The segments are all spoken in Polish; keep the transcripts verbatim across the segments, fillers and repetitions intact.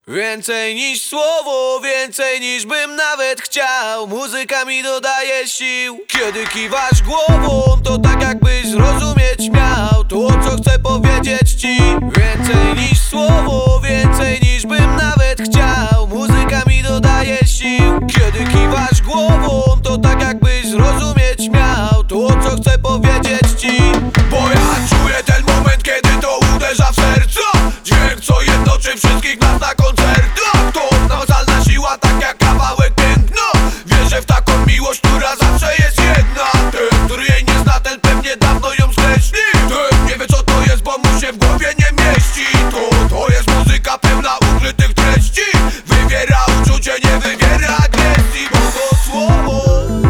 Więcej niż słowo, więcej niż bym nawet chciał. Muzyka mi dodaje sił. Kiedy kiwasz głową, to tak jakbyś zrozumieć miał to, co chcę powiedzieć ci. Więcej niż słowo, więcej niż bym nawet chciał. Muzyka mi dodaje sił. Kiedy kiwasz głową, to tak jakbyś zrozumieć miał to, co chcę powiedzieć ci. Bo ja czuję ten moment, kiedy to uderza w serca. Dźwięk, co jednoczy wszystkich nas na koncertach. To namacalna siła, tak jak kawałek piękna. Wierzę w taką miłość, która zawsze jest jedna. Ten, który jej nie zna, ten pewnie dawno ją skreśli. Ten nie wie, co to jest, bo mu się w głowie nie mieści. To, to jest muzyka pełna ukrytych treści. Wywiera uczucie, nie wywiera agresji. Bo to słowo,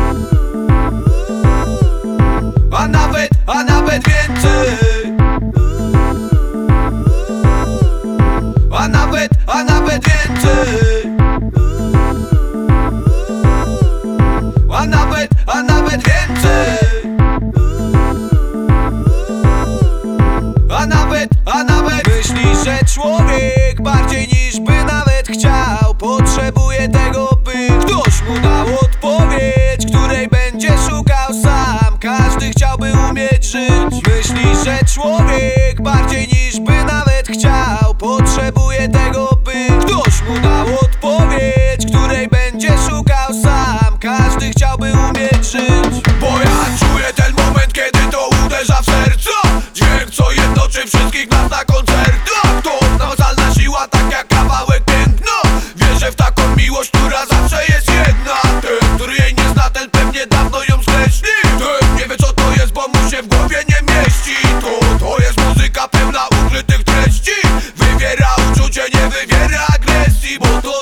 a nawet, a nawet więcej. A nawet, a nawet więcej. A nawet, a nawet więcej. A nawet, a nawet. Myśli, że człowiek bardziej niż by nawet chciał potrzebuje tego, by ktoś mu dał odpowiedź, której będzie szukał sam. Każdy chciałby umieć żyć. Myśli, że człowiek bardziej niż by nawet chciał potrzebuje tego, by ktoś mu dał odpowiedź, której będzie szukał sam. Każdy chciałby umieć żyć. Bo ja czuję ten moment, kiedy to uderza w serca. Dźwięk, co jednoczy wszystkich nas na koncertach. To namacalna siła, tak jak kawałek piękna. Wierzę w taką miłość, która zawsze jest jedna. Ten, który jej nie zna, ten pewnie dawno ją skreśli. Ten nie wie, co to jest, bo mu się w głowie nie mieści. To, to jest muzyka pełna ukrytych treści. Wywiera uczucie, nie wywiera agresji. Bo to